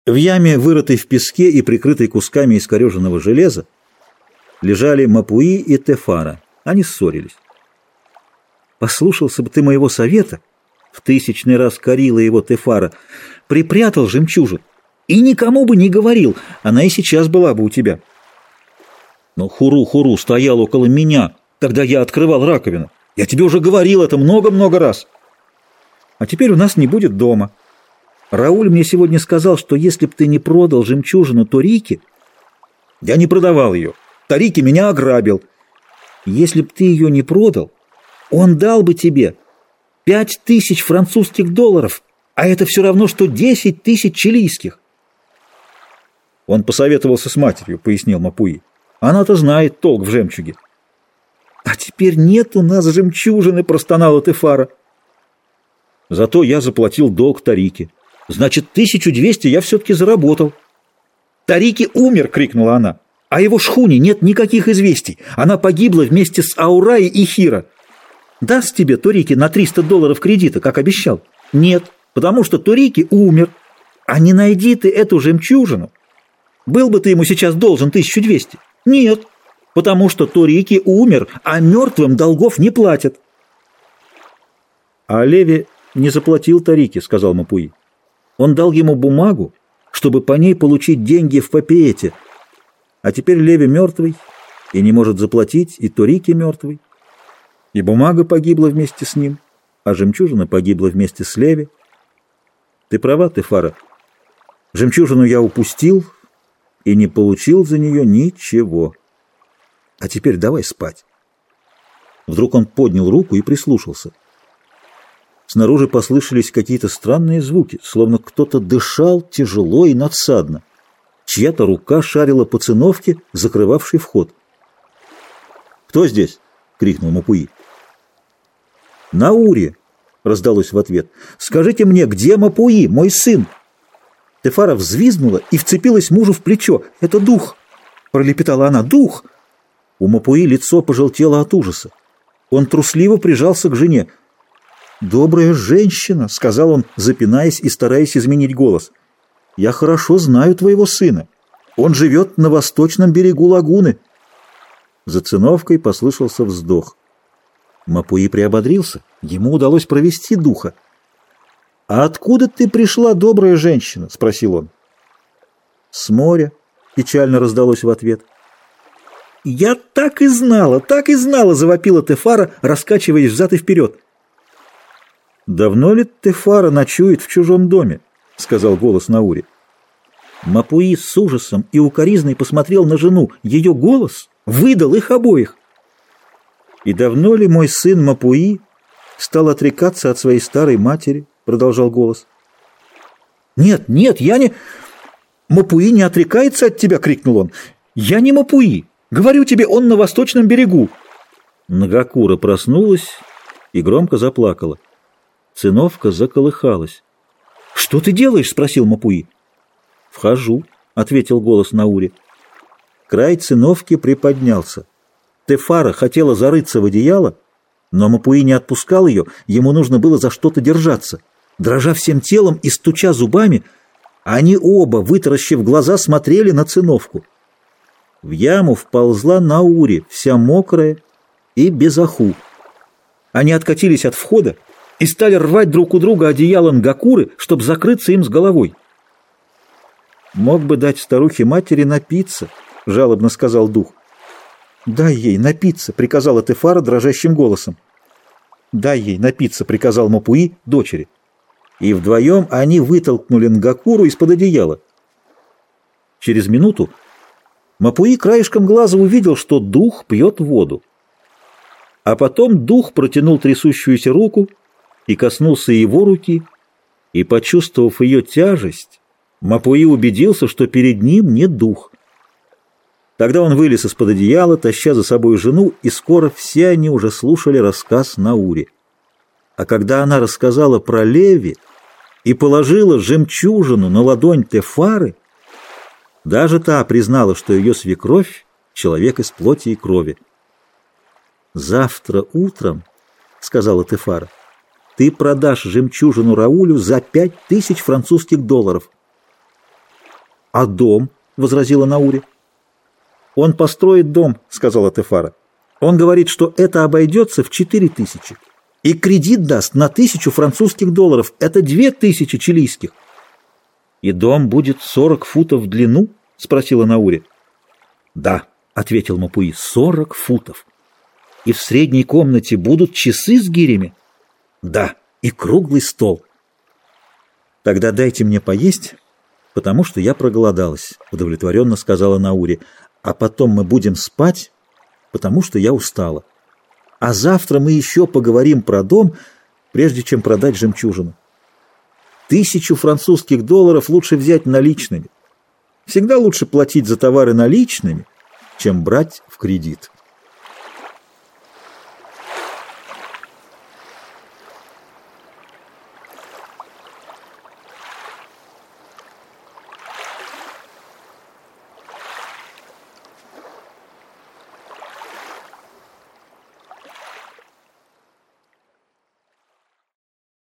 В яме, вырытой в песке и прикрытой кусками искореженного железа, лежали Мапуи и Тефара. Они ссорились. «Послушался бы ты моего совета», — в 1000-й раз корила его Тефара, — «припрятал жемчужин и никому бы не говорил, она и сейчас была бы у тебя». Но Хуру-Хуру стоял около меня, когда я открывал раковину. Я тебе уже говорил это много-много раз. А теперь у нас не будет дома. Рауль мне сегодня сказал, что если б ты не продал жемчужину Торике... Я не продавал ее. Торике меня ограбил. Если б ты ее не продал, он дал бы тебе 5000 французских долларов, а это все равно, что 10 000 чилийских. Он посоветовался с матерью, пояснил Мапуи. Она-то знает толк в жемчуге. А теперь нет у нас жемчужины, простонала Тефара. Зато я заплатил долг Торике. Значит, 1200 я все-таки заработал. Торике умер, крикнула она. О его шхуне нет никаких известий. Она погибла вместе с Аураи и Хиро. Даст тебе Торике на $300 кредита, как обещал? Нет, потому что Торике умер. А не найди ты эту жемчужину, был бы ты ему сейчас должен 1200? Нет, потому что Торике умер, а мертвым долгов не платят. А Леви не заплатил Торике, сказал Мапуи. Он дал ему бумагу, чтобы по ней получить деньги в Папиэте. А теперь Леви мертвый и не может заплатить, и Торике мертвый. И бумага погибла вместе с ним, а жемчужина погибла вместе с Леви. Ты права, Тефара. Жемчужину я упустил и не получил за нее ничего. А теперь давай спать. Вдруг он поднял руку и прислушался. Снаружи послышались какие-то странные звуки, словно кто-то дышал тяжело и надсадно. Чья-то рука шарила по циновке, закрывавшей вход. «Кто здесь?» — крикнул Мапуи. «Наури!» — раздалось в ответ. «Скажите мне, где Мапуи, мой сын?» Тефара взвизгнула и вцепилась мужу в плечо. «Это дух!» — пролепетала она. «Дух!» У Мапуи лицо пожелтело от ужаса. Он трусливо прижался к жене. «Добрая женщина!» — сказал он, запинаясь и стараясь изменить голос. «Я хорошо знаю твоего сына. Он живет на восточном берегу лагуны». За циновкой послышался вздох. Мапуи приободрился. Ему удалось провести духа. «А откуда ты пришла, добрая женщина?» — спросил он. «С моря», — печально раздалось в ответ. «Я так и знала, завопила Тефара, раскачиваясь взад и вперед. «Давно ли Тефара ночует в чужом доме?» — сказал голос Наури. Мапуи с ужасом и укоризной посмотрел на жену. Ее голос выдал их обоих. «И давно ли мой сын Мапуи стал отрекаться от своей старой матери?» — продолжал голос. «Нет, я не... Мапуи не отрекается от тебя!» — крикнул он. «Я не Мапуи! Говорю тебе, он на восточном берегу!» Нгакура проснулась и громко заплакала. Циновка заколыхалась. «Что ты делаешь?» — спросил Мапуи. «Вхожу», — ответил голос Наури. Край циновки приподнялся. Тефара хотела зарыться в одеяло, но Мапуи не отпускал ее, ему нужно было за что-то держаться. Дрожа всем телом и стуча зубами, они оба, вытаращив глаза, смотрели на циновку. В яму вползла Наури, вся мокрая и без аху. Они откатились от входа и стали рвать друг у друга одеяло Нгакуры, чтобы закрыться им с головой. «Мог бы дать старухе-матери напиться», — жалобно сказал дух. «Дай ей напиться», — приказала Тефара дрожащим голосом. «Дай ей напиться», — приказал Мапуи дочери. И вдвоем они вытолкнули Нгакуру из-под одеяла. Через минуту Мапуи краешком глаза увидел, что дух пьет воду. А потом дух протянул трясущуюся руку и коснулся его руки, и, почувствовав ее тяжесть, Мапуи убедился, что перед ним не дух. Тогда он вылез из-под одеяла, таща за собой жену, и скоро все они уже слушали рассказ Наури. А когда она рассказала про Леви и положила жемчужину на ладонь Тефары, даже та признала, что ее свекровь — человек из плоти и крови. «Завтра утром, — сказала Тефара, — ты продашь жемчужину Раулю за 5000 французских долларов». «А дом?» — возразила Наури. «Он построит дом», — сказала Тефара. «Он говорит, что это обойдется в 4000. И кредит даст на 1000 французских долларов. Это 2000 чилийских». «И дом будет 40 футов в длину?» — спросила Наури. «Да», — ответил Мапуи, — 40 футов. «И в средней комнате будут часы с гирями?» «Да, и круглый стол». «Тогда дайте мне поесть, потому что я проголодалась», — удовлетворенно сказала Наури. «А потом мы будем спать, потому что я устала. А завтра мы еще поговорим про дом, прежде чем продать жемчужину. 1000 французских долларов лучше взять наличными. Всегда лучше платить за товары наличными, чем брать в кредит».